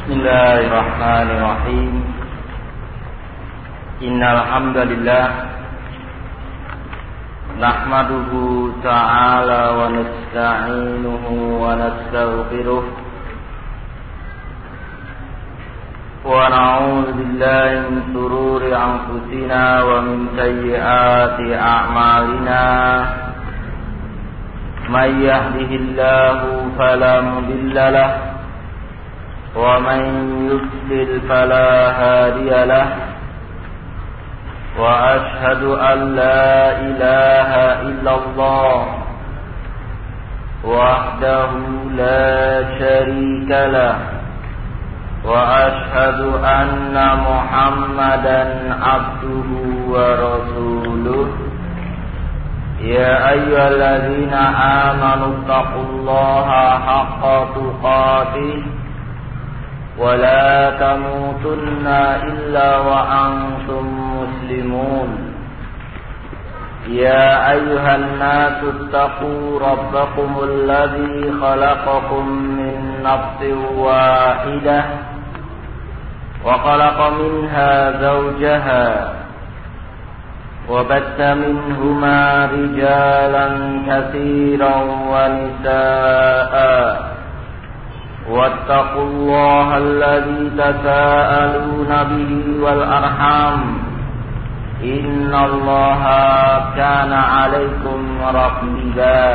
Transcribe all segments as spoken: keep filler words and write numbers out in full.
Bismillahirrahmanirrahim. Innal hamdalillah nahmaduhu ta'ala wa nasta'inuhu wa nastaghfiruh wa na'udzu billahi min shururi anfusina wa min sayyiati a'malina. May yahdihillahu fala mudilla lahu ومن يضلل فلا هادي له وأشهد أن لا إله إلا الله وحده لا شريك له وأشهد أن محمدا عبده ورسوله يا أيها الذين آمنوا اتقوا الله حق تقاته ولا تموتن إلا وأنتم مسلمون يا أيها الناس اتقوا ربكم الذي خلقكم من نفس واحدة وخلق منها زوجها وبث منهما رجالا كثيرا ونساء واتقوا الله الذي تساءلون به والأرحام إن الله كان عليكم رقيبا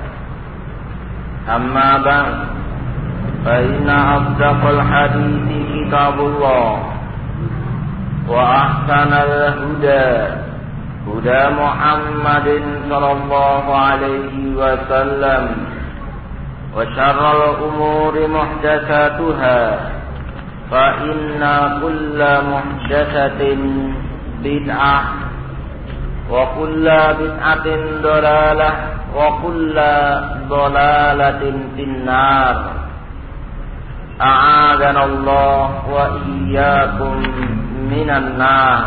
أما بعد فإن أصدق الحديث كتاب الله وأحسن الهدى هدى محمد صلى الله عليه وسلم وشر الأمور محدثاتها فإن كل محدثة بدعة وكل بدعة ضلالة وكل ضلالة في النار أعاذنا الله وإياكم من النار.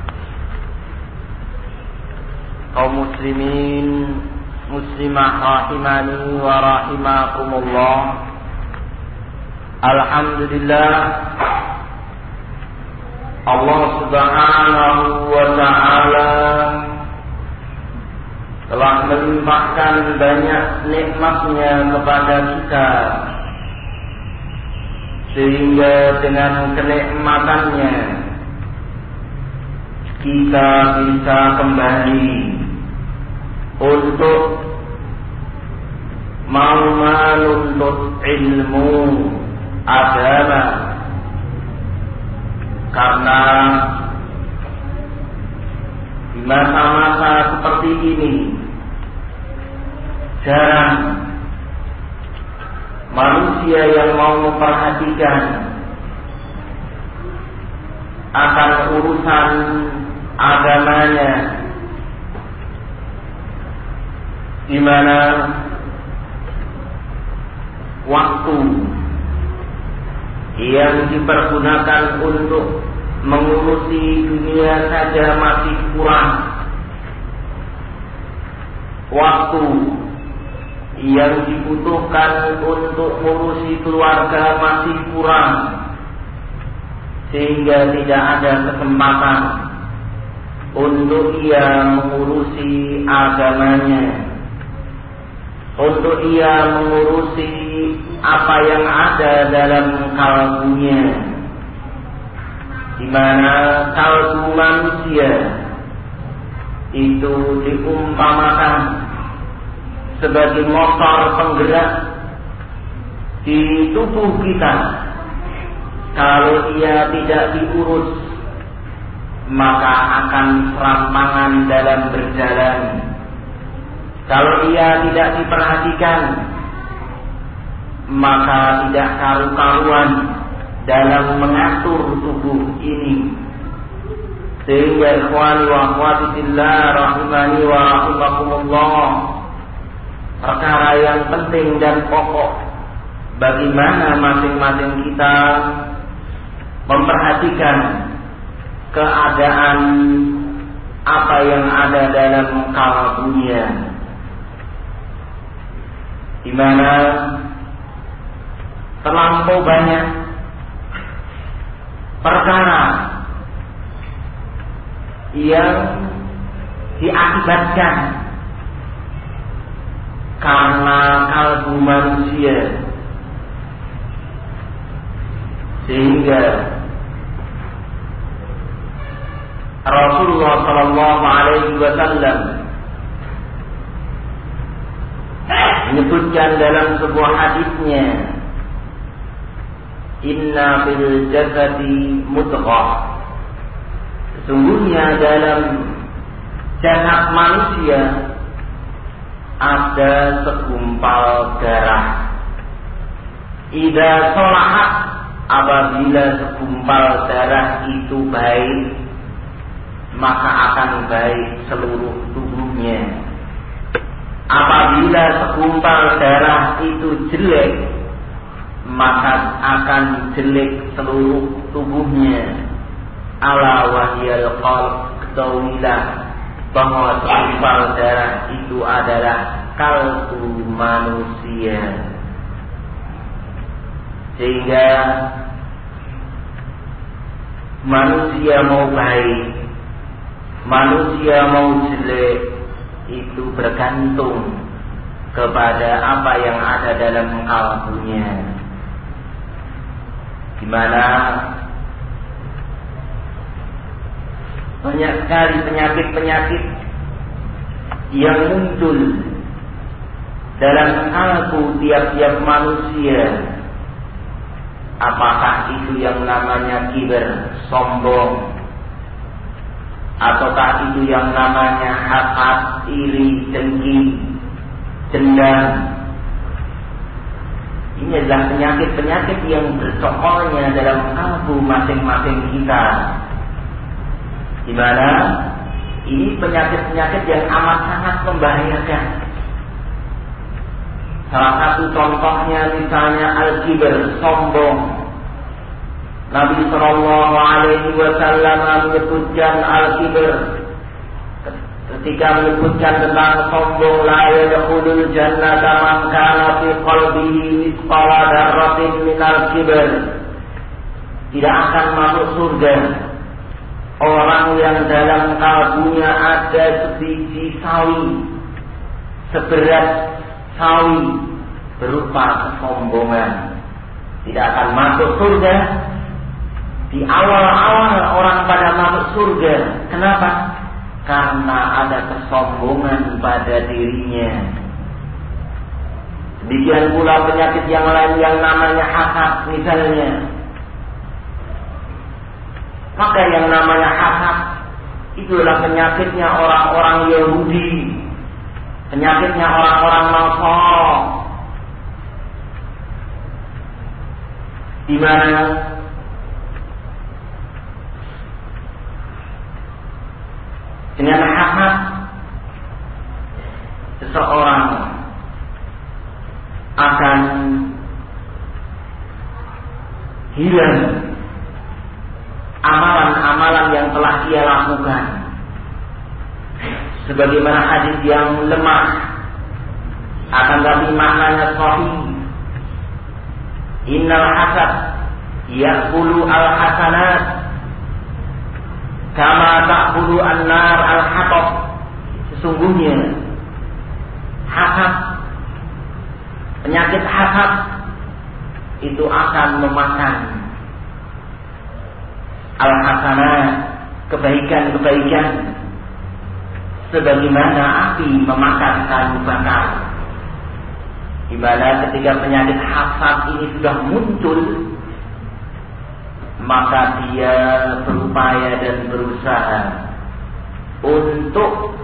Kaum muslimin muslimah rahimani wa rahimakumullah. Alhamdulillah Allah subhanahu wa ta'ala telah melimpahkan banyak nikmatnya kepada kita, sehingga dengan kenikmatannya kita bisa kembali untuk mau menuntut ilmu agama, karena di masa-masa seperti ini jarang manusia yang mau memperhatikan akan urusan agamanya, di mana waktu yang dipergunakan untuk mengurusi dunia saja masih kurang, waktu yang dibutuhkan untuk mengurusi keluarga masih kurang, sehingga tidak ada kesempatan untuk ia mengurusi agamanya, untuk ia mengurusi apa yang ada dalam kalbunya, di mana kalbu manusia itu diumpamakan sebagai motor penggerak di tubuh kita. Kalau ia tidak diurus, maka akan serampangan dalam berjalan. Kalau ia tidak diperhatikan, maka tidak karu-karuan dalam mengatur tubuh ini. Sehingga ikhwani wa akhwati fillah rahimani wa rahimakumullah, perkara yang penting dan pokok bagaimana masing-masing kita memperhatikan keadaan apa yang ada dalam kalbunya, di mana terlampau banyak perkara yang diakibatkan karena kalbu manusia, sehingga Rasulullah Shallallahu Alaihi Wasallam menyebutkan dalam sebuah hadisnya, Inna fil jasadi mudghah, sesungguhnya dalam jasad manusia ada segumpal darah. Idza sholahat, apabila segumpal darah itu baik, maka akan baik seluruh tubuhnya. Apabila segumpal darah itu jelek, maka akan jelek seluruh tubuhnya. Ala wahyal qalb, ketahuilah bahwa segumpal darah itu adalah kalbu manusia. Sehingga manusia mau baik, manusia mau jelek, itu bergantung kepada apa yang ada dalam kalbunya. Di mana banyak sekali penyakit-penyakit yang muncul dalam kalbu tiap-tiap manusia. Apakah itu yang namanya kiber, sombong, ataukah itu yang namanya hasad, iri, dengki, dendam. Ini adalah penyakit-penyakit yang bercokolnya dalam kalbu masing-masing kita, di mana ini penyakit-penyakit yang amat sangat membahayakan. Salah satu contohnya misalnya al-kibar, sombong. Nabi Shallallahu Alaihi Wasallam menyebutkan al-kibar ketika menyebutkan tentang sombong, la yadkhulul jannata man kana fi qalbihi mithqala dzarratin minal kibar. Tidak akan masuk surga orang yang dalam kalbunya ada sebiji sawi, seberat sawi, berupa kesombongan. Tidak akan masuk surga. Di awal-awal orang pada masuk surga, kenapa? Karena ada kesombongan pada dirinya. Demikian pula penyakit yang lain yang namanya hasad misalnya. Maka yang namanya hasad itulah penyakitnya orang-orang Yahudi, penyakitnya orang-orang Nasara, di mana dengan hasad seseorang akan hilang amalan-amalan yang telah dia lakukan, sebagaimana hadis yang lemah akan tapi maknanya sahih. Innal hasad ya'kulu al-hasanat kama ta'kulu an-nar al-hatab. Sesungguhnya hasad, penyakit hasad itu akan memakan al-hasanat, kebaikan-kebaikan, sebagaimana api memakan kayu bakar. Di mana ketika penyakit hasad ini sudah muncul, maka dia berupaya dan berusaha untuk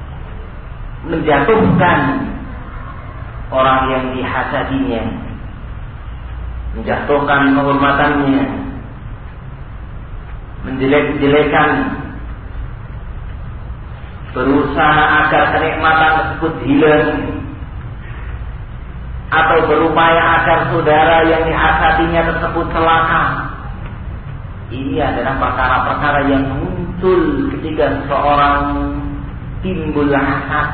menjatuhkan orang yang dihasadinya, menjatuhkan kehormatannya, menjelek-jelekan, berusaha agar kenikmatan tersebut hilang, atau berupaya agar saudara yang dihasadinya tersebut celaka. Ini adalah perkara-perkara yang muncul ketika seseorang timbul hasad.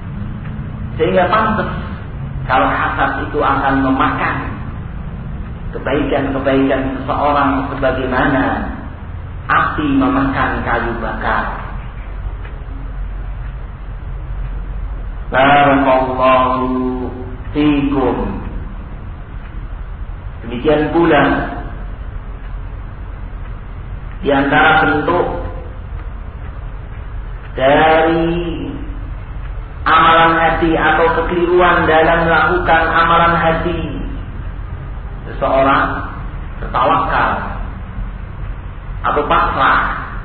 Sehingga pantas kalau hasad itu akan memakan kebaikan-kebaikan seseorang sebagaimana api memakan kayu bakar. Barakallahu fikum. Demikian pula di antara bentuk dari amalan hati atau kekeliruan dalam melakukan amalan hati, seseorang bertawakal atau pasrah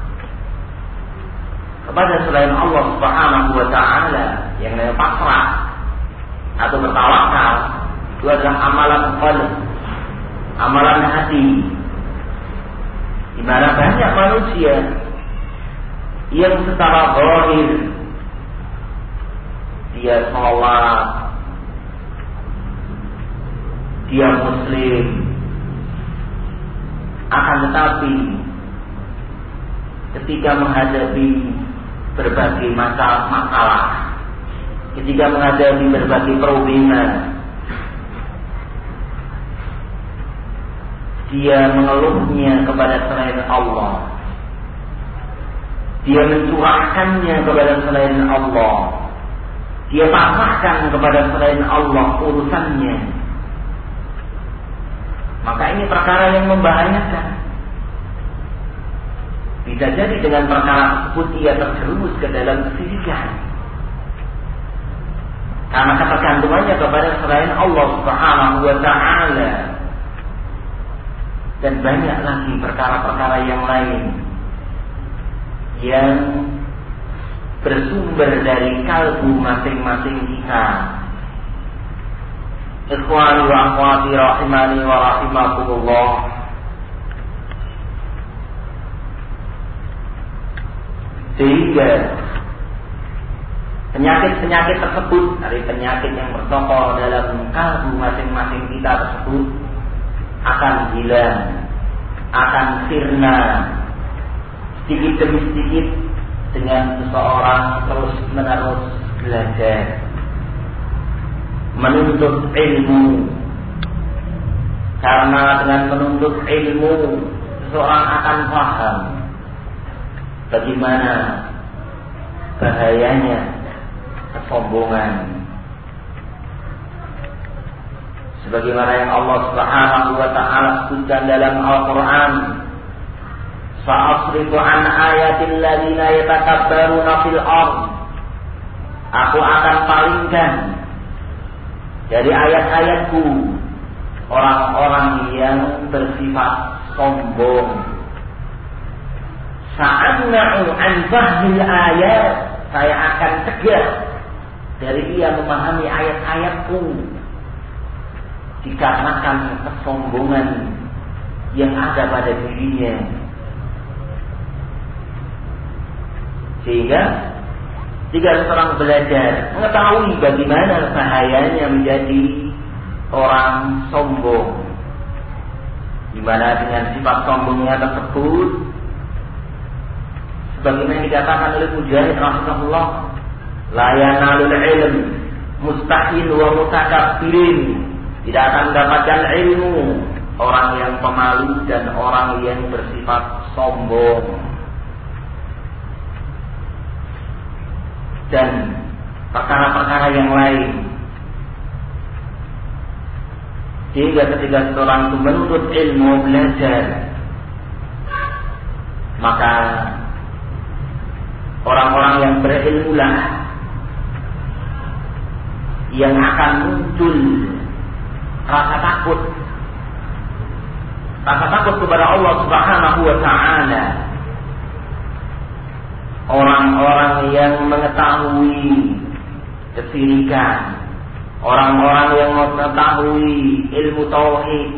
kepada selain Allah Subhanahu wa taala. Yang namanya pasrah atau bertawakal itu adalah amalan qalb, amalan hati, di mana banyak manusia yang secara zahir dia sholat, dia muslim, akan tetapi ketika menghadapi berbagai macam masalah, ketika menghadapi berbagai problema, dia mengeluhnya kepada selain Allah, dia mencurahkannya kepada selain Allah, dia pasrahkan kepada selain Allah urusannya, maka ini perkara yang membahayakan. Bisa jadi dengan perkara tersebut ia terjerumus ke dalam kesyirikan, karena ketergantungannya kepada selain Allah Subhanahu wa taala. Dan banyak lagi perkara-perkara yang lain yang bersumber dari kalbu masing-masing kita. Ikhwani wa akhwati rahimani wa rahimakumullah. Sehingga penyakit-penyakit tersebut, dari penyakit yang bertokol dalam kalbu masing-masing kita tersebut, akan hilang, akan sirna sedikit demi sedikit dengan seseorang terus menerus belajar, menuntut ilmu. Karena dengan menuntut ilmu seseorang akan paham bagaimana bahayanya kesombongan. Sebagaimana yang Allah Subhanahu wa taala sebutkan dalam Al-Qur'an, "Sa'asrifu an ayatil ladzina yatakabbaruna fil ardh." Aku akan palingkan dari ayat-ayatku orang-orang yang bersifat sombong. Sa'amna'u an fahmil ayat. Saya akan cegah dari ia memahami ayat-ayatku, dikarenakan kesombongan yang ada pada dirinya. Sehingga jika seorang belajar mengetahui bagaimana bahayanya menjadi orang sombong, di mana dengan sifat sombongnya tersebut, sebagaimana dikatakan oleh Mujahid rahimahullah, la yanalul ilm mustahil wa mutakabbirin. Tidak akan mendapatkan ilmu orang yang pemalu dan orang yang bersifat sombong. Dan perkara-perkara yang lain. Sehingga ketika seorang itu menuntut ilmu, belajar, maka orang-orang yang berilmulah yang akan muncul rasa takut, rasa takut kepada Allah Subhanahu wa taala. Orang-orang yang mengetahui kesyirikan, orang-orang yang mengetahui ilmu tauhid,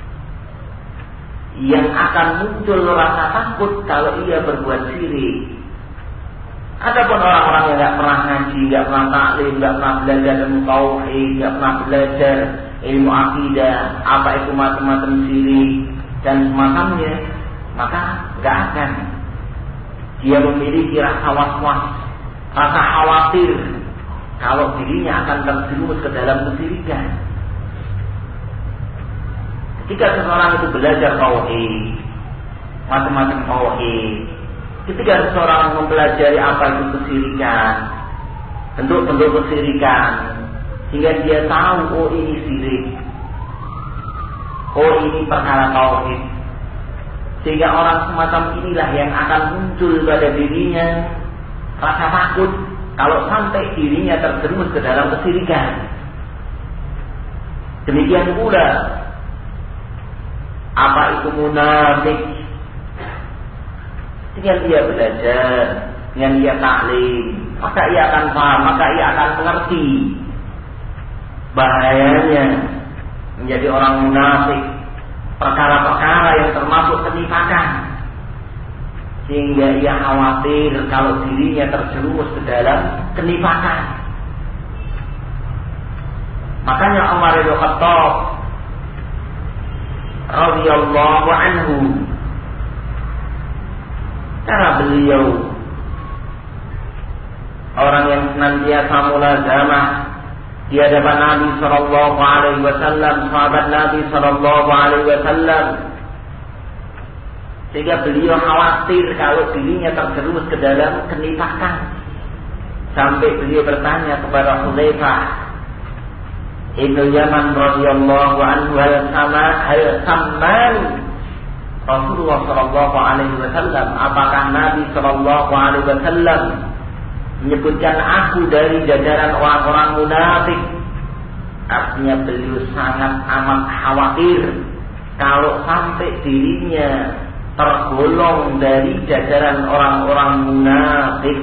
yang akan muncul rasa takut kalau ia berbuat syirik. Adapun orang-orang yang tidak pernah ngaji, tidak pernah taklim, tidak pernah belajar ilmu tauhid, tidak pernah belajar ilmu akidah, apa itu macam-macam syirik dan semacamnya, maka tidak akan dia memiliki rasa was-was, rasa khawatir kalau dirinya akan terjerumus ke dalam kesyirikan. Ketika seseorang itu belajar tauhid, macam-macam tauhid, ketika seseorang mempelajari apa itu kesyirikan, bentuk-bentuk kesyirikan, sehingga dia tahu, oh ini syirik, oh ini perkara tauhid, sehingga orang semacam inilah yang akan muncul pada dirinya rasa takut kalau sampai dirinya terjerumus ke dalam kesyirikan. Demikian pula apa itu munafik. Dengan dia belajar, dengan dia taklim, maka ia akan paham, maka ia akan mengerti bahayanya menjadi orang munafik, perkara-perkara yang termasuk kenifakan, sehingga ia khawatir kalau dirinya terjerumus ke dalam kenifakan. Makanya Umar bin Khattab radhiyallahu anhu, karena beliau orang yang senantiasa mulazamah di hadapan Nabi sallallahu alaihi wasallam, sahabat Nabi sallallahu alaihi wasallam, sehingga beliau khawatir kalau dirinya terjerumus ke dalam kenifakan. Sampai beliau bertanya kepada Hudzaifah Ibnu Yaman radhiyallahu anhu, hal sama hal samman Rasulullah sallallahu alaihi wasallam, apakah Nabi sallallahu alaihi wasallam menyebutkan aku dari jajaran orang-orang munafik? Artinya beliau sangat amat khawatir kalau sampai dirinya tergolong dari jajaran orang-orang munafik,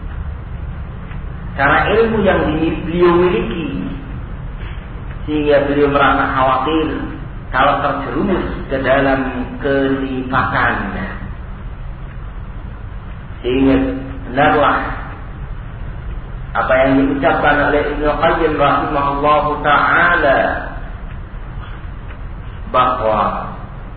karena ilmu yang beliau miliki, sehingga beliau merasa khawatir kalau terjerumus ke dalam kenifakan. Sehingga benarlah apa yang diucapkan oleh Ibnu Qayyim rahimahullahu ta'ala, bahwa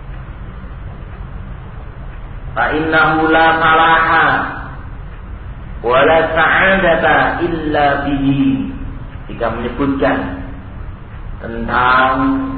fa'innahu la falaha wa la sa'adata illa bihi. Jika menyebutkan tentang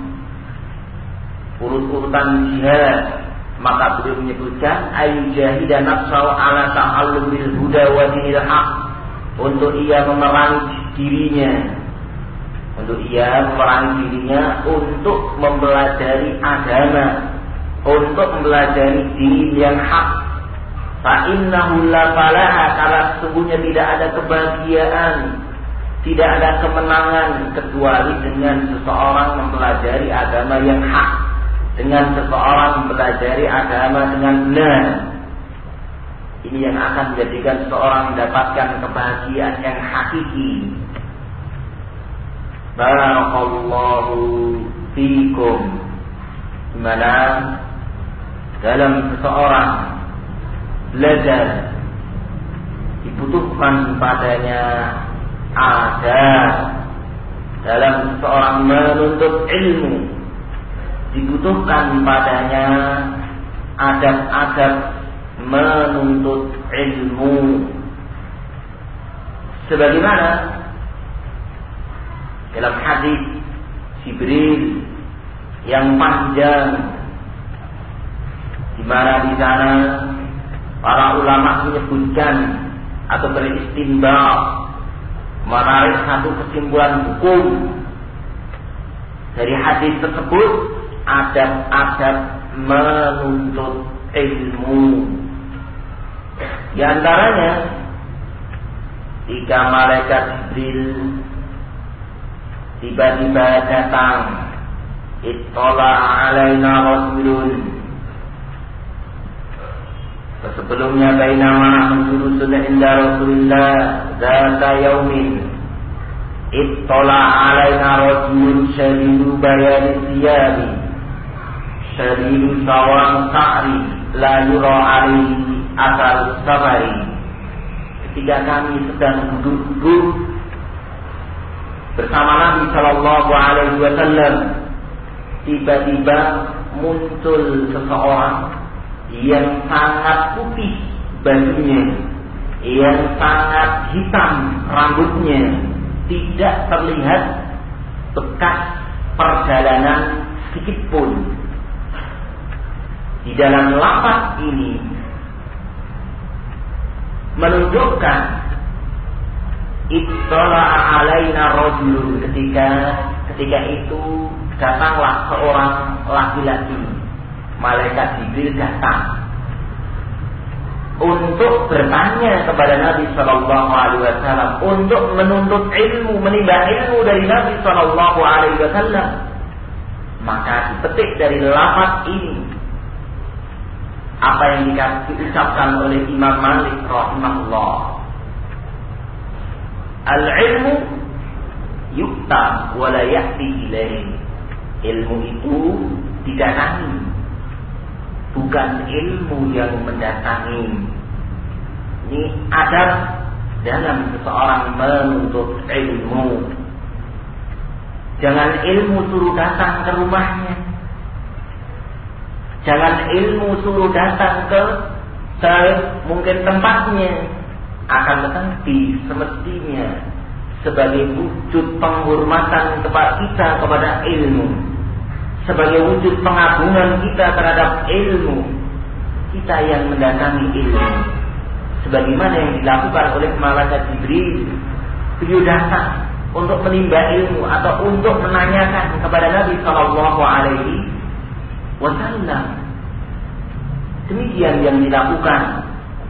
urut-urutan jihad, maka beliau menyebutkan ayyujahida nafsahu ala ta'allumil huda wa dinil haq, untuk ia memerangi dirinya untuk ia memerangi dirinya untuk mempelajari agama, untuk mempelajari din yang hak. Fa innahu la falaha, karena sesungguhnya tidak ada kebahagiaan, tidak ada kemenangan kecuali dengan seseorang mempelajari agama yang hak, dengan seseorang mempelajari agama dengan benar. Ini yang akan menjadikan seseorang mendapatkan kebahagiaan yang hakiki. Barakallahu fikum. Dimana dalam seseorang belajar dibutuhkan padanya adab. Dalam seseorang menuntut ilmu dibutuhkan padanya adab-adab menuntut ilmu. Sebagaimana dalam hadis Jibril yang panjang, di mana di sana para ulama menyebutkan atau beristinbat, menarik satu kesimpulan hukum dari hadis tersebut, adab-adab menuntut ilmu. Di antaranya, jika malaikat Jibril tiba-tiba datang, ittala alaina rasulun, sebelumnya bainama julusun inda Rasulillah zata yaumin, ittala alaina rasulun syadidu bayani siyabi syadidu sawang sa'ri la yura alaihi asal safari. Ketika kami sedang duduk-duduk bersama Nabi Shallallahu Alaihi Wasallam, tiba-tiba muncul seseorang yang sangat putih bajunya, yang sangat hitam rambutnya, tidak terlihat bekas perjalanan sedikit pun. Di dalam lafaz ini menunjukkan ittala'a alaina rajulun, ketika ketika itu datanglah seorang laki-laki, malaikat Jibril datang untuk bertanya kepada Nabi Shallallahu Alaihi Wasallam, untuk menuntut ilmu, menimba ilmu dari Nabi Shallallahu Alaihi Wasallam. Maka dipetik dari lafaz ini apa yang diucapkan oleh Imam Malik rahimahullah. Al-ilmu yukta wa la ya'ti ilaih. Ilmu itu didatangi, bukan ilmu yang mendatangi. Ini adab dalam seseorang menuntut ilmu. Jangan ilmu suruh datang ke rumahnya. Jangan ilmu suruh datang ke, ke mungkin tempatnya. Akan tetapi semestinya sebagai wujud penghormatan kepada kita kepada ilmu, sebagai wujud pengagungan kita terhadap ilmu, kita yang mendatangi ilmu. Sebagaimana yang dilakukan oleh malaikat Jibril, beliau datang untuk menimba ilmu atau untuk menanyakan kepada Nabi Shallallahu Alaihi Wasallam. Demikian yang dilakukan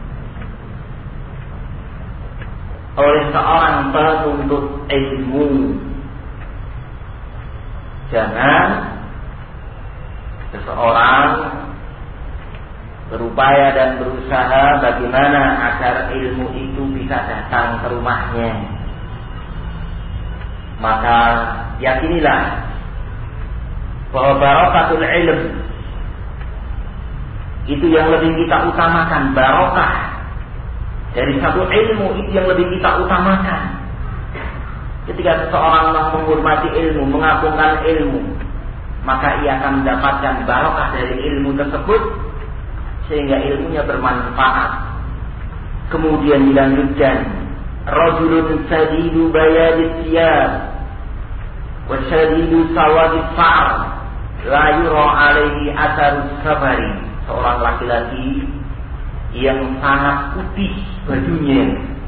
oleh seorang penuntut ilmu. Jangan seseorang berupaya dan berusaha bagaimana agar ilmu itu bisa datang ke rumahnya. Maka yakinilah bahwa barakatul ilm itu yang lebih kita utamakan. Barokah dari satu ilmu itu yang lebih kita utamakan. Ketika seseorang menghormati ilmu, mengagungkan ilmu, maka ia akan mendapatkan barokah dari ilmu tersebut, sehingga ilmunya bermanfaat. Kemudian dilanjutkan, rajulun sadidu bayadis siyab wa sadidu sawadis fa'r la yura alaihi atharus safari. Seorang laki-laki yang sangat putih bajunya,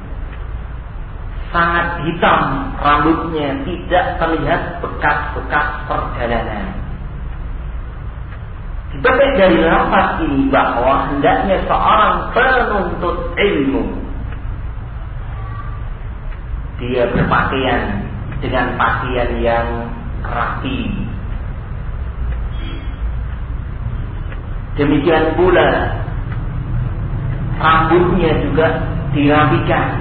sangat hitam rambutnya, tidak terlihat bekas-bekas perjalanan. Dipetik dari lafaz ini bahwa hendaknya seorang penuntut ilmu dia berpakaian dengan pakaian yang rapi. Demikian pula rambutnya juga dirapikan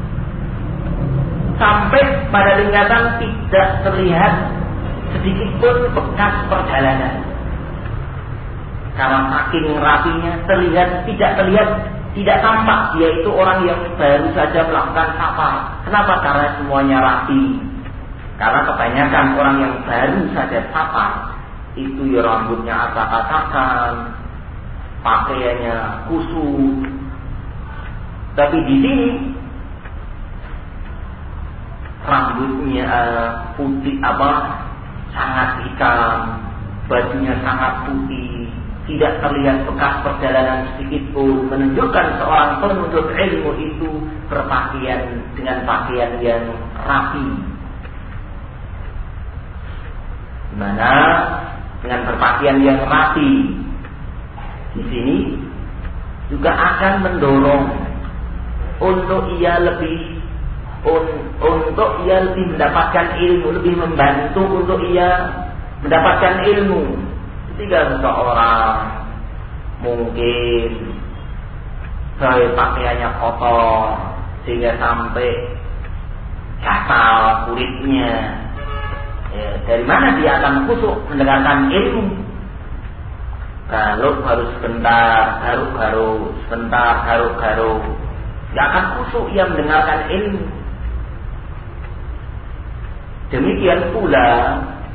sampai pada tingkatan tidak terlihat sedikit pun bekas perjalanan. Karena saking rapinya terlihat tidak terlihat tidak tampak dia itu orang yang baru saja melakukan safar. Kenapa? Karena semuanya rapi. Karena kebanyakan orang yang baru saja safar itu ya rambutnya acak-acakan, pakaiannya kusut. Tapi di sini rambutnya putih apa sangat hitam, bajunya sangat putih, tidak terlihat bekas perjalanan sedikit pun, menunjukkan seorang penuntut ilmu itu berpakaian dengan pakaian yang rapi. Dimana dengan berpakaian yang rapi di sini juga akan mendorong untuk ia lebih un, untuk ia lebih mendapatkan ilmu, lebih membantu untuk ia mendapatkan ilmu. Ketika seseorang mungkin gaya pakaiannya kotor sehingga sampai gatal kulitnya, ya, dari mana dia akan khusyuk mendengarkan ilmu? Kalau harus sebentar, garuk-garuk, sebentar, garuk-garuk, tidak akan khusyuk ia mendengarkan ilmu. Demikian pula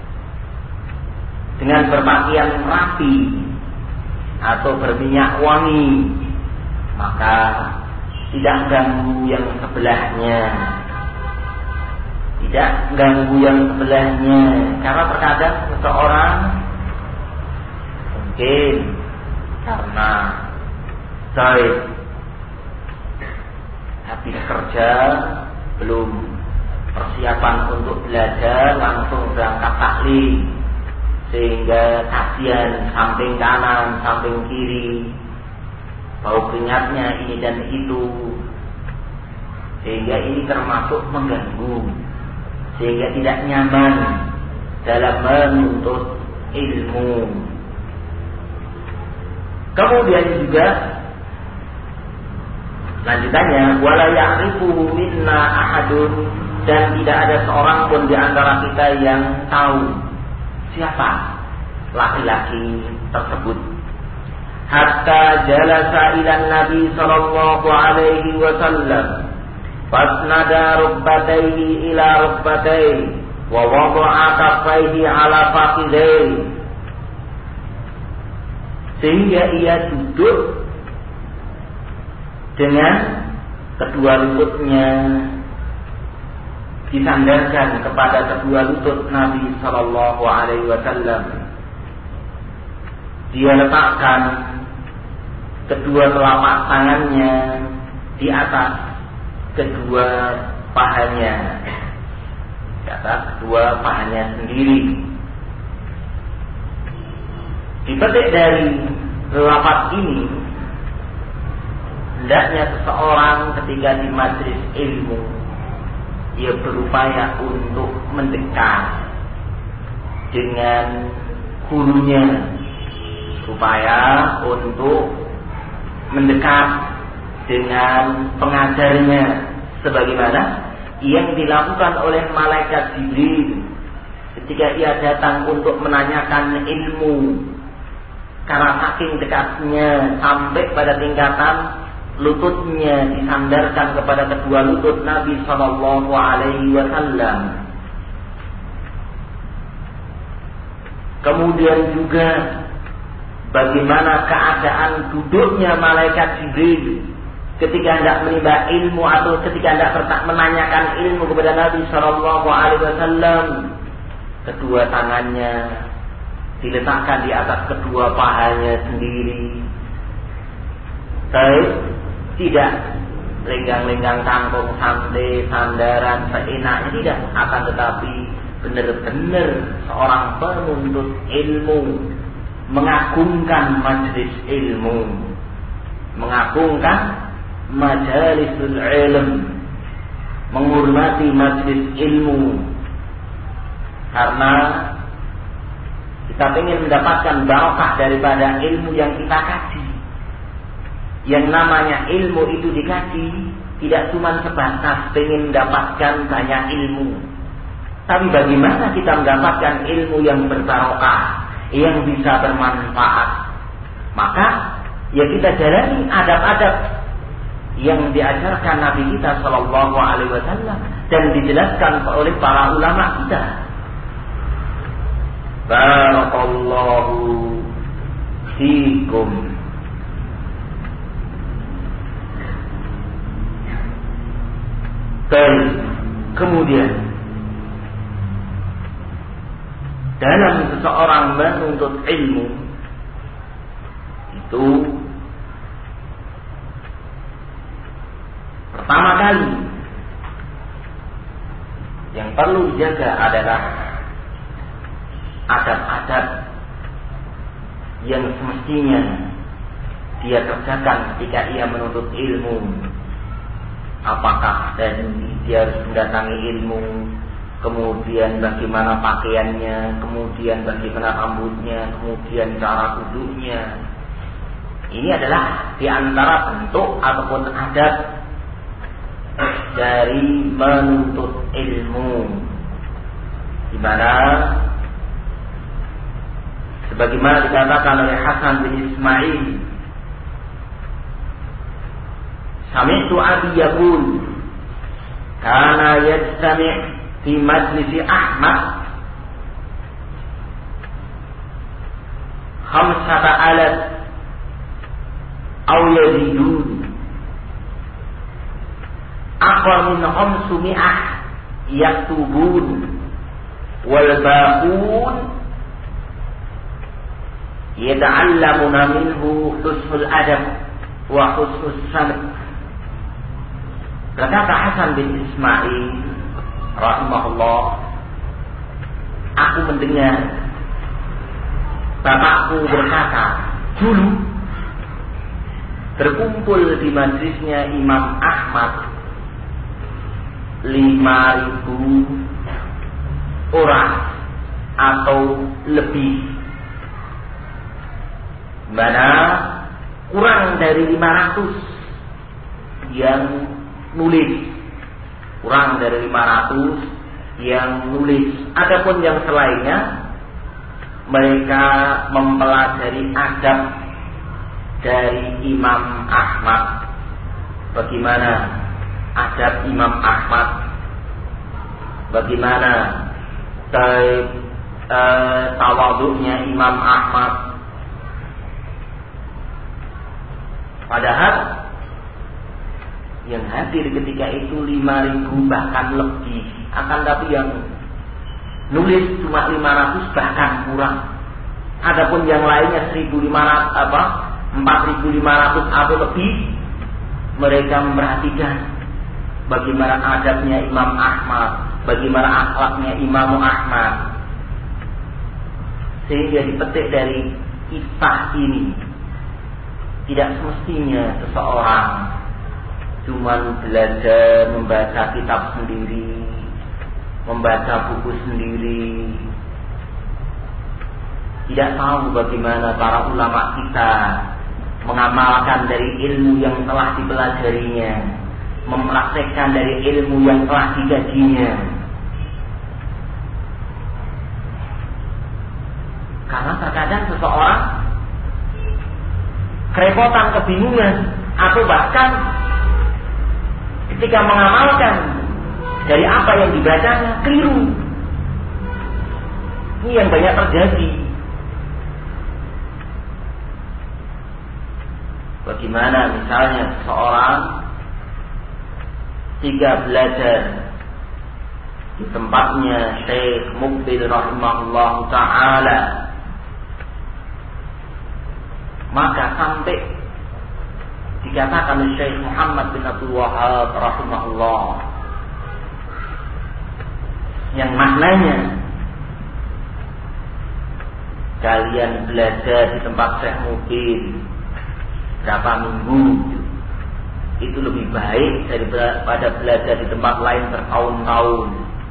dengan berpakaian rapi atau berminyak wangi, maka tidak ganggu yang sebelahnya, tidak ganggu yang sebelahnya. Karena terkadang seseorang Mungkin karena saya habis kerja, belum persiapan untuk belajar, langsung berangkat taklim, sehingga kajian samping kanan, samping kiri, bau keringatnya ini dan itu, sehingga ini termasuk mengganggu, sehingga tidak nyaman dalam menuntut ilmu. Kemudian juga lanjutannya, wala ya'rifuhu minna ahadun, dan tidak ada seorang pun di antara kita yang tahu siapa laki-laki tersebut. Hatta jalasa ila Nabi sallallahu alaihi wasallam, fasnada rukbatayhi ila rukbatayhi, wa wada'a kaffayhi ala fakhidayhi, sehingga ia duduk dengan kedua lututnya disandarkan kepada kedua lutut Nabi sallallahu alaihi wasallam. Dia letakkan kedua telapak tangannya di atas kedua pahanya, di atas kedua pahanya sendiri. Dipetik dari lafaz ini, hendaknya seseorang ketika di majelis ilmu, ia berupaya untuk mendekat dengan gurunya, berupaya untuk mendekat dengan pengajarnya, sebagaimana yang dilakukan oleh malaikat Jibril ketika ia datang untuk menanyakan ilmu. Karena saking dekatnya sampai pada tingkatan lututnya disandarkan kepada kedua lutut Nabi sallallahu alaihi wasallam. Kemudian juga bagaimana keadaan duduknya malaikat Jibril ketika hendak menimba ilmu atau ketika hendak menanyakan ilmu kepada Nabi sallallahu alaihi wasallam. Kedua tangannya diletakkan di atas kedua pahanya sendiri. Baik, tidak lenggang-lenggang kantong santai, sandaran seenaknya, tidak, akan tetapi benar-benar seorang penuntut ilmu mengagungkan majelis ilmu, mengagungkan majalisul ilm, menghormati majelis ilmu, karena kita ingin mendapatkan barokah daripada ilmu yang kita kaji. Yang namanya ilmu itu dikaji tidak cuma sebatas ingin mendapatkan banyak ilmu, tapi bagaimana kita mendapatkan ilmu yang berbarokah, yang bisa bermanfaat. Maka ya kita jalani adab-adab yang diajarkan Nabi kita sallallahu alaihi wasallam dan dijelaskan oleh para ulama kita. Barakallahu fikum. Baik, kemudian dalam seseorang menuntut ilmu itu pertama kali yang perlu dijaga adalah adab-adab yang semestinya dia kerjakan ketika ia menuntut ilmu. Apakah dari dia harus mendatangi ilmu, kemudian bagaimana pakaiannya, kemudian bagaimana rambutnya, kemudian cara duduknya. Ini adalah di antara bentuk ataupun adab dari menuntut ilmu, di mana sebagaimana dikatakan oleh Hasan bin Ismail, sami'tu abi yaqul kana yajtami' fi majlisi Ahmad khamsata alaf aw yazidun aqwa min khamsumi'ah yaktubun wal baqun yata'allamuna minhu husnul adab wa husnus samt. Berkata Hasan bin Ismail rahimahullah, aku mendengar bapakku berkata, dulu berkumpul di majlisnya Imam Ahmad lima ribu orang atau lebih, mana kurang dari lima ratus yang nulis, kurang dari lima ratus yang nulis. Adapun yang selainnya mereka mempelajari adab dari Imam Ahmad. Bagaimana adab Imam Ahmad? Bagaimana eh, tawaduknya Imam Ahmad? Padahal yang hadir ketika itu lima ribu bahkan lebih, akan tapi yang nulis cuma lima ratus bahkan kurang. Adapun yang lainnya seribu lima ratus apa empat ribu lima ratus atau lebih, mereka memperhatikan bagaimana adabnya Imam Ahmad, bagaimana akhlaknya Imam Ahmad, sehingga dipetik dari kisah ini, tidak semestinya seseorang cuman belajar membaca kitab sendiri, membaca buku sendiri, tidak tahu bagaimana para ulama kita mengamalkan dari ilmu yang telah dipelajarinya, mempraktekkan dari ilmu yang telah digajinya. Karena terkadang seseorang kerepotan, kebingungan, atau bahkan ketika mengamalkan dari apa yang dibacanya keliru. Ini yang banyak terjadi. Bagaimana misalnya seorang jika belajar di tempatnya Syekh Muqbil rahimahullah ta'ala, maka sampai dikatakan oleh Syekh Muhammad bin Abdul Wahhab rahimahullah, yang maknanya kalian belajar di tempat Syekh Muqbil berapa minggu itu lebih baik daripada belajar di tempat lain bertahun-tahun.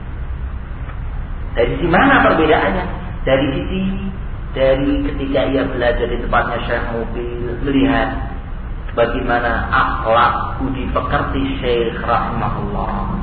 Dari sisi mana perbedaannya? Dari sisi dari ketika ia belajar di tempatnya Syekh Muqbil, melihat bagaimana akhlak budi pekerti Syekh rahimahullah.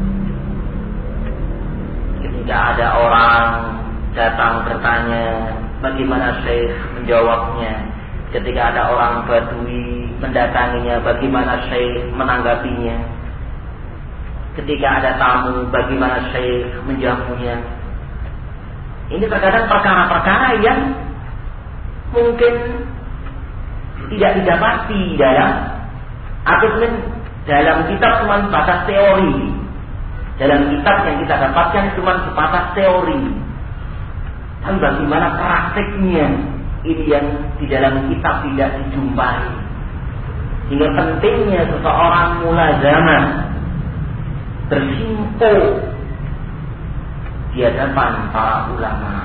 Ketika ada orang datang bertanya, bagaimana Syekh menjawabnya. Ketika ada orang Badui mendatanginya, bagaimana Syekh menanggapinya. Ketika ada tamu, bagaimana Syekh menjamunya. Ini terkadang perkara-perkara yang mungkin tidak didapati dalam atau dalam kitab cuma sebatas teori. Dalam kitab yang kita dapatkan cuma sebatas teori. Tapi bagaimana prakteknya, ini yang di dalam kitab tidak dijumpai. Sehingga pentingnya seseorang mulazamah, bersimpuh di hadapan para ulama,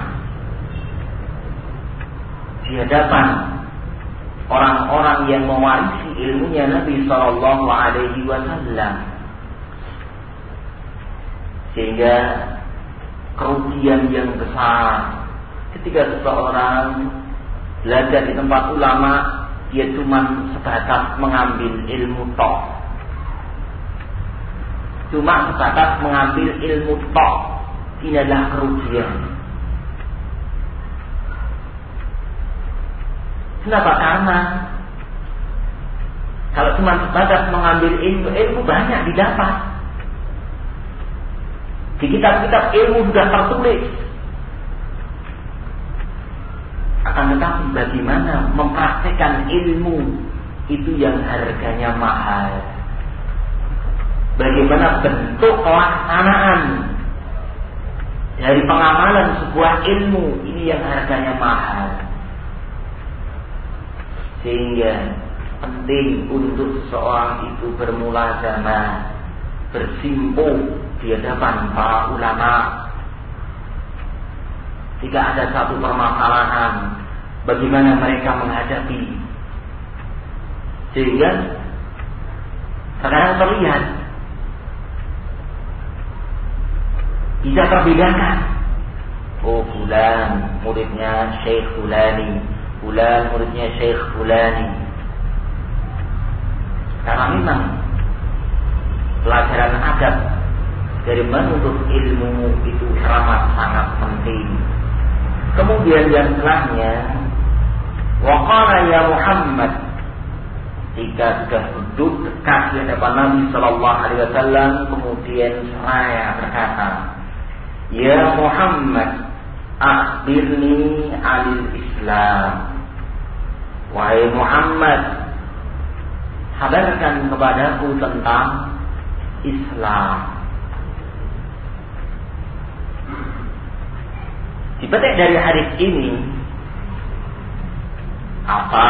di hadapan orang-orang yang mewarisi ilmunya Nabi Sallallahu Alaihi Wasallam, sehingga kerugian yang besar ketika seseorang belajar di tempat ulama, dia cuma sebatas mengambil ilmu tok, cuma sebatas mengambil ilmu tok. Ini adalah kerugian. Kenapa? Karena kalau cuma sebatas mengambil ilmu, ilmu banyak didapat. Di kitab-kitab ilmu sudah tertulis. Akan tetapi bagaimana mempraktikkan ilmu itu yang harganya mahal. Bagaimana bentuk pelaksanaan dari pengamalan sebuah ilmu ini yang harganya mahal. Sehingga penting untuk seseorang itu bermulazamah, bersimpuh di hadapan para ulama. Jika ada satu permasalahan, bagaimana mereka menghadapi, sehingga sekarang terlihat bisa terbedakan. Oh, fulan muridnya Syekh Fulani, fulan muridnya Syekh Fulani. Karena memang pelajaran adab dari menuntut ilmu itu teramat sangat penting. Kemudian yang setelahnya, waqala ya Muhammad, jika sudah duduk dekat di hadapan Nabi Sallallahu Alaihi Wasallam, kemudian saya berkata, ya Muhammad, akhbirni alil Islam. Wahai Muhammad, kabarkan kepadaku tentang Islam. Dipetik dari hadis ini apa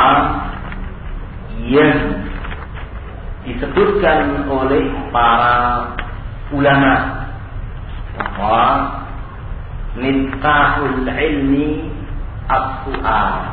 yang disebutkan oleh para ulama bahwa miftahul ilmi as-su'al,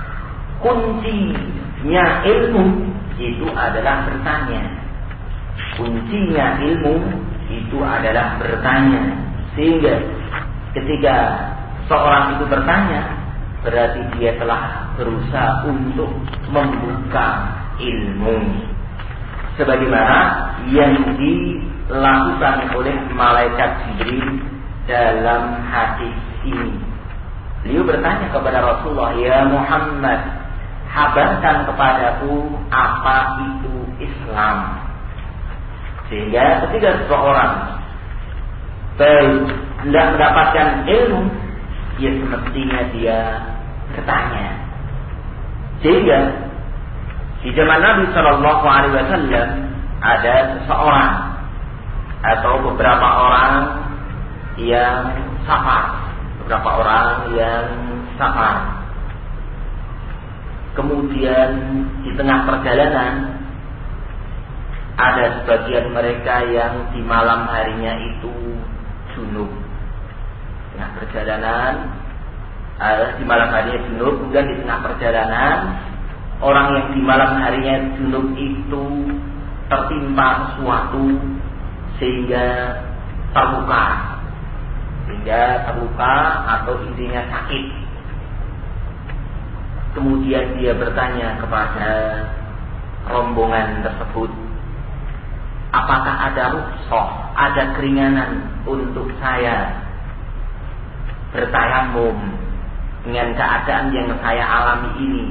kuncinya ilmu itu adalah bertanya. Kuncinya ilmu itu adalah bertanya. Sehingga ketika seorang itu bertanya, berarti dia telah berusaha untuk membuka ilmu, sebagaimana yang dilakukan oleh malaikat Jibril dalam hadis ini. Beliau bertanya kepada Rasulullah, ya Muhammad, kabarkan kepadaku apa itu Islam. Sehingga ketika seseorang tidak mendapatkan ilmu, ya semestinya dia bertanya. Sehingga di zaman Nabi Shallallahu Alaihi Wasallam ada seseorang atau beberapa orang yang safar, beberapa orang yang safar. Kemudian di tengah perjalanan ada sebagian mereka yang di malam harinya itu junub. Tengah perjalanan ada di malam harinya junub, kemudian di tengah perjalanan orang yang di malam harinya junub itu tertimpa sesuatu sehingga terluka, sehingga terluka atau intinya sakit. Kemudian dia bertanya kepada rombongan tersebut, apakah ada rukhsah, ada keringanan untuk saya bertayamum dengan keadaan yang saya alami ini?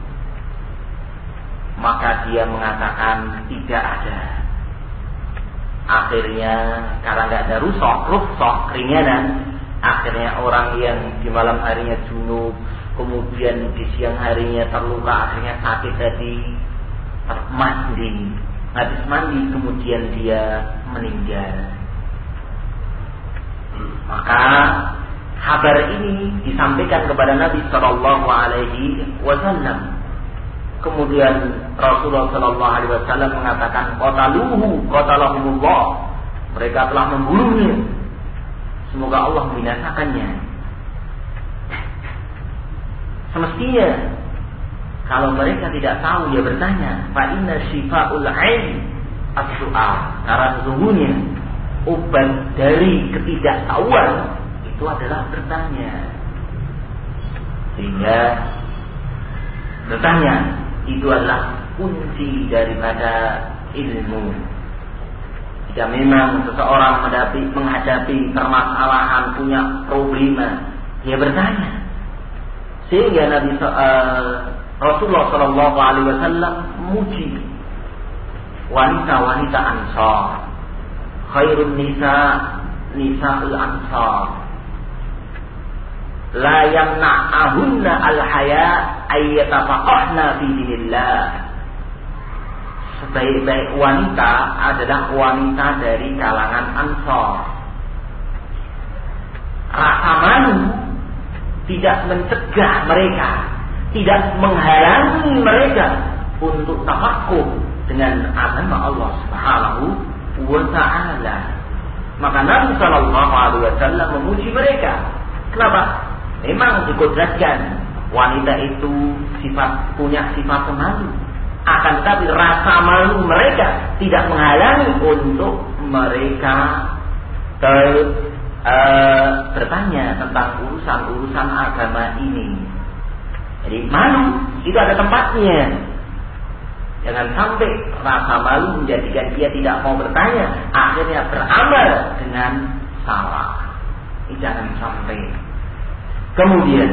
Maka dia mengatakan tidak ada. Akhirnya karena tidak ada rukhsah, rukhsah keringanan, akhirnya orang yang di malam harinya junub, kemudian di siang harinya terluka, akhirnya sakit tadi, mandi. Habis mandi kemudian dia meninggal. Maka kabar ini disampaikan kepada Nabi Sallallahu Alaihi Wasallam. Kemudian Rasulullah Sallallahu Alaihi Wasallam mengatakan, qataluhu qatalahumullah, mereka telah membunuhnya, semoga Allah membinasakannya. Semestinya kalau mereka tidak tahu, ya bertanya. Fa inna shifa'ul 'ain as-su'al, karena sesungguhnya obat dari ketidaktahuan itu adalah bertanya. Sehingga bertanya itu adalah kunci daripada ilmu. Jika memang seseorang menghadapi, menghadapi permasalahan, punya problema, dia bertanya. Sehingga Nabi uh, Rasulullah Shallallahu Alaihi Wasallam memuji wanita-wanita Ansar, khairun nisa nisa'ul Ansar, la yamna'ahunna al-haya ayyatafaqahna fi dinillah. Sebaik-baik wanita adalah wanita dari kalangan Ansar. Rasa malu tidak mencegah mereka tidak menghalangi mereka untuk tafakuh dengan agama Allah Subhanahu wa Ta'ala. Maka Nabi Shallallahu Alaihi Wasallam memuji mereka. Kenapa? Memang dikodratkan wanita itu sifat punya sifat pemalu. Akan tetapi rasa malu mereka tidak menghalangi untuk mereka ter, uh, bertanya tentang urusan-urusan agama ini. Jadi malu itu ada tempatnya. Jangan sampai rasa malu menjadikan dia tidak mau bertanya, akhirnya beramal dengan salah. Ini jangan sampai. Kemudian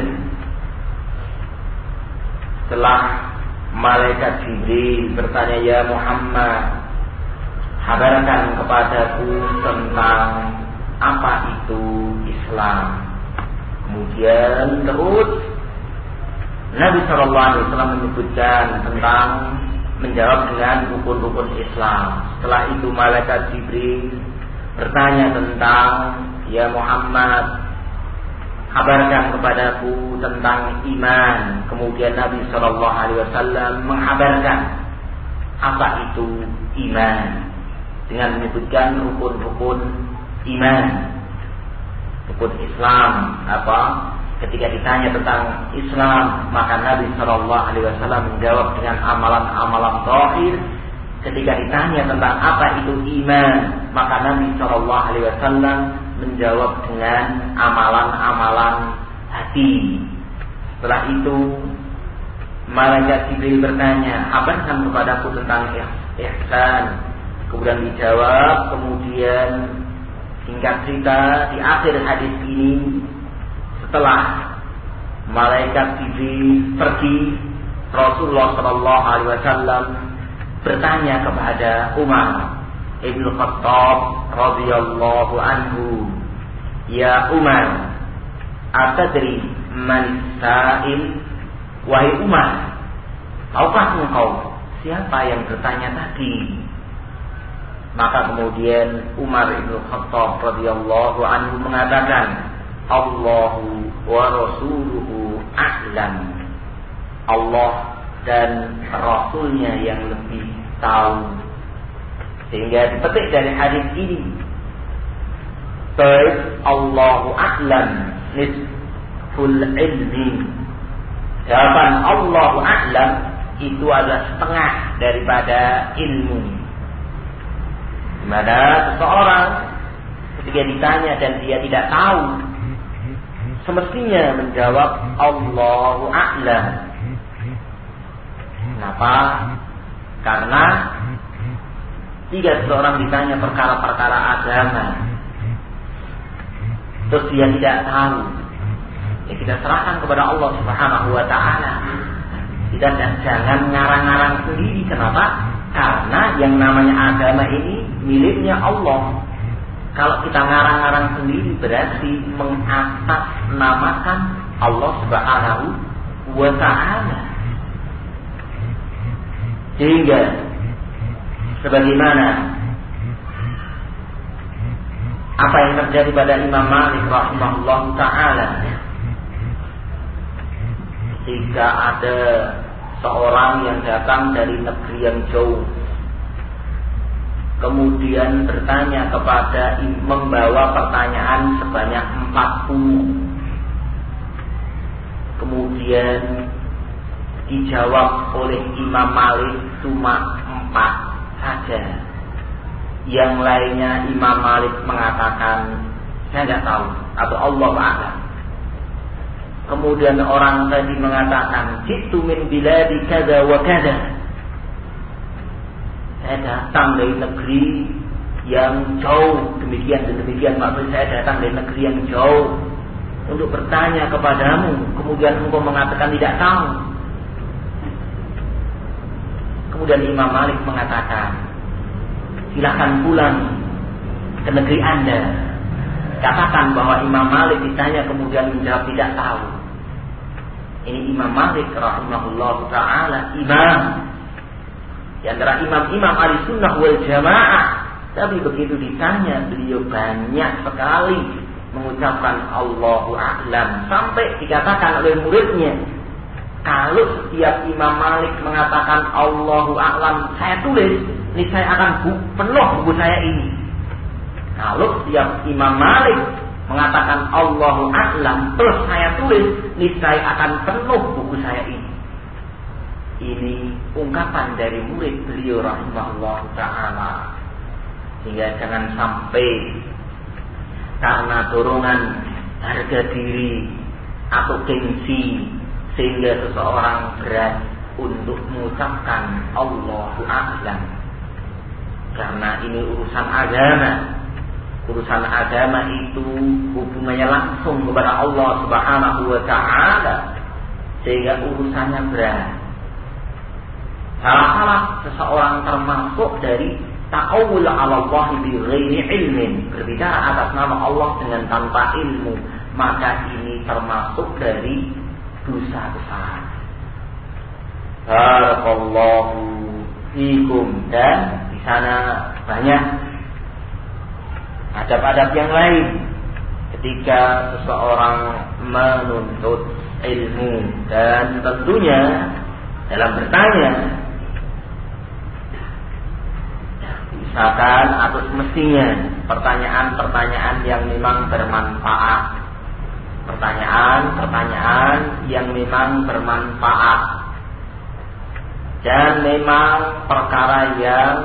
setelah malaikat Jibril bertanya, ya Muhammad, kabarkan kepadaku tentang apa itu Islam. Kemudian terus Nabi Shallallahu Alaihi Wasallam menyebutkan tentang menjawab dengan rukun-rukun Islam. Setelah itu malaikat Jibril bertanya tentang, ya Muhammad, kabarkan kepadaku tentang iman. Kemudian Nabi Shallallahu Alaihi Wasallam menghabarkan apa itu iman dengan menyebutkan rukun-rukun iman, rukun Islam. Apa? Ketika ditanya tentang Islam, maka Nabi Shallallahu Alaihi Wasallam menjawab dengan amalan-amalan zahir. Ketika ditanya tentang apa itu iman, maka Nabi Shallallahu Alaihi Wasallam menjawab dengan amalan-amalan hati. Setelah itu malaikat Jibril bertanya, kabarkan kepadaku tentang ihsan. Kemudian dijawab. Kemudian singkat cerita, di akhir hadis ini, setelah malaikat Jibril pergi, Rasulullah Shallallahu Alaihi Wasallam bertanya kepada Umar Ibnu Khattab radhiyallahu anhu, ya Umar, atadri man sa'il? Wahai Umar, tahukah engkau siapa yang bertanya tadi? Maka kemudian Umar Ibnu Khattab radhiyallahu anhu mengatakan, Allahu wa rasuluhu a'lam. Allah dan Rasulnya yang lebih tahu. Sehingga dipetik dari hadis ini, baik Allahu a'lam nisful ilmi. Jawaban Allahu a'lam itu adalah setengah daripada ilmu. Di mana seseorang ketika ditanya dan dia tidak tahu, semestinya menjawab Allahu a'lam. Kenapa? Karena jika seseorang ditanya perkara-perkara agama, terus dia tidak tahu, ya kita serahkan kepada Allah Subhanahu wa Ta'ala. Kita jangan ngarang-ngarang sendiri. Kenapa? Karena yang namanya agama ini miliknya Allah. Kalau kita ngarang-ngarang sendiri berarti mengatasnamakan Allah Subhanahu wa Ta'ala. Sehingga sebagaimana apa yang terjadi pada Imam Malik rahimahullah ta'ala, ketika ada seorang yang datang dari negeri yang jauh, kemudian bertanya kepada, membawa pertanyaan sebanyak empat puluh, kemudian dijawab oleh Imam Malik cuma empat saja. Yang lainnya Imam Malik mengatakan, saya tidak tahu, atau Allah a'lam. Kemudian orang tadi mengatakan, jitu min biladi kada wa kada, saya datang dari negeri yang jauh, demikian dan demikian. Maksudnya saya datang dari negeri yang jauh untuk bertanya kepadamu, kemudian engkau mengatakan tidak tahu. Kemudian Imam Malik mengatakan, silakan pulang ke negeri Anda. Katakan bahwa Imam Malik ditanya kemudian menjawab tidak tahu. Ini Imam Malik rahimahullah ta'ala, imam di antara imam-imam ahli sunnah wal jamaah. Tapi begitu ditanya, beliau banyak sekali mengucapkan Allahu a'lam, sampai dikatakan oleh muridnya kalau setiap Imam Malik mengatakan Allahu a'lam, saya tulis, ini saya akan bu- penuh buku saya ini. Kalau setiap Imam Malik mengatakan Allahu a'lam, terus saya tulis, ini saya akan penuh buku saya ini. Ini ungkapan dari murid beliau rahimahullah ta'ala. Sehingga jangan sampai karena dorongan harga diri atau gengsi sehingga seseorang berat untuk mengucapkan Allahu a'lam. Karena ini urusan agama. Urusan agama itu hubungannya langsung kepada Allah Subhanahu wa ta'ala, sehingga urusannya berat. Salah-salah seseorang termasuk dari ta'awul 'ala Allah bi ghairi ilmin, berbicara atas nama Allah dengan tanpa ilmu, maka ini termasuk dari dosa besar. Barakallahu fikum. Dan di sana banyak adab-adab yang lain ketika seseorang menuntut ilmu, dan tentunya dalam bertanya, misalkan atau semestinya pertanyaan-pertanyaan yang memang bermanfaat, pertanyaan-pertanyaan yang memang bermanfaat, dan memang perkara yang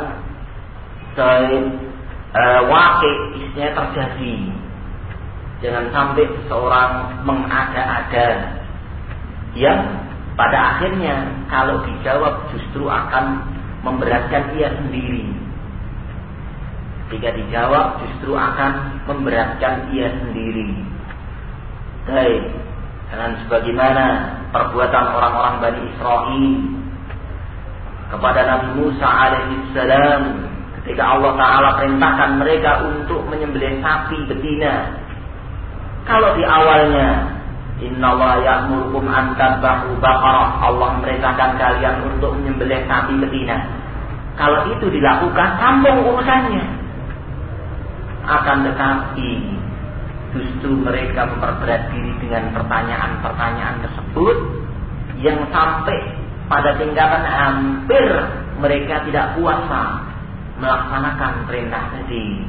uh, wakil isinya terjadi. Jangan sampai seseorang mengada-ada yang pada akhirnya kalau dijawab justru akan memberatkan ia sendiri. Jika dijawab justru akan memberatkan ia sendiri. Baik, dengan sebagaimana perbuatan orang-orang Bani Israil kepada Nabi Musa alaihissalam ketika Allah Ta'ala perintahkan mereka untuk menyembelih sapi betina. Kalau di awalnya Innallaha ya'murukum an tadbahu baqarah, Allah merintahkan kalian untuk menyembelih sapi betina. Kalau itu dilakukan, sambung urusannya. Akan tetapi justru mereka memperberat diri dengan pertanyaan-pertanyaan tersebut yang sampai pada tingkatan hampir mereka tidak kuasa melaksanakan perintah tadi.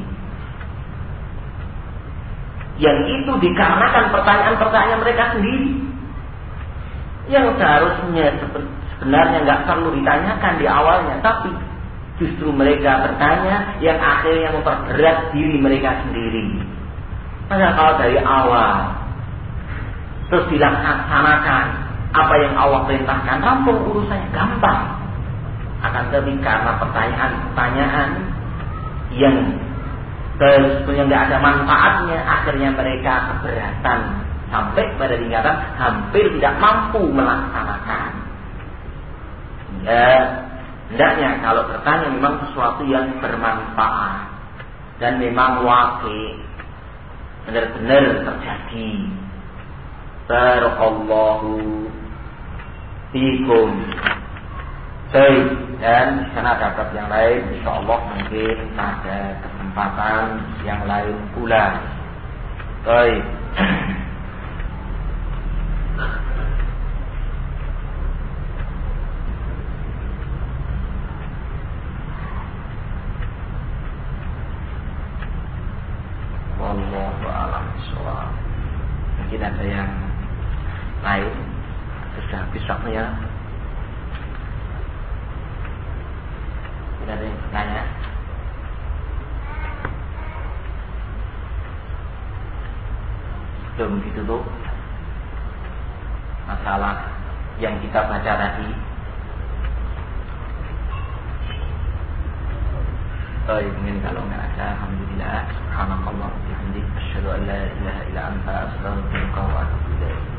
Yang itu dikarenakan pertanyaan-pertanyaan mereka sendiri yang seharusnya sebenarnya nggak perlu ditanyakan di awalnya, tapi justru mereka bertanya yang akhirnya memperberat diri mereka sendiri. Padahal kalau dari awal terus dilaksanakan apa yang Allah perintahkan, rampung urusannya, gampang. Akan tetapi karena pertanyaan-pertanyaan yang sebenarnya nggak ada manfaatnya, akhirnya mereka keberatan sampai pada tingkatan hampir tidak mampu melaksanakan. Ya, hendaknya kalau bertanya memang sesuatu yang bermanfaat dan memang wakil, benar-benar terjadi. Barakallahu fikum. Baik, dan di sana ada bab yang lain, insyaallah mungkin pada kesempatan yang lain pula. Baik. Wallahu a'lam bishawab. Mungkin ada yang lain. Sudah habis waktunya. Tidak ada yang bertanya. Sebelum ditutup masalah yang kita baca tadi. Baik, mungkin kalau nggak ada, alhamdulillah. Subhanallah, bihamdih, asyhadu an la ilaha illa anta, astaghfiruka wa atubu ilaik.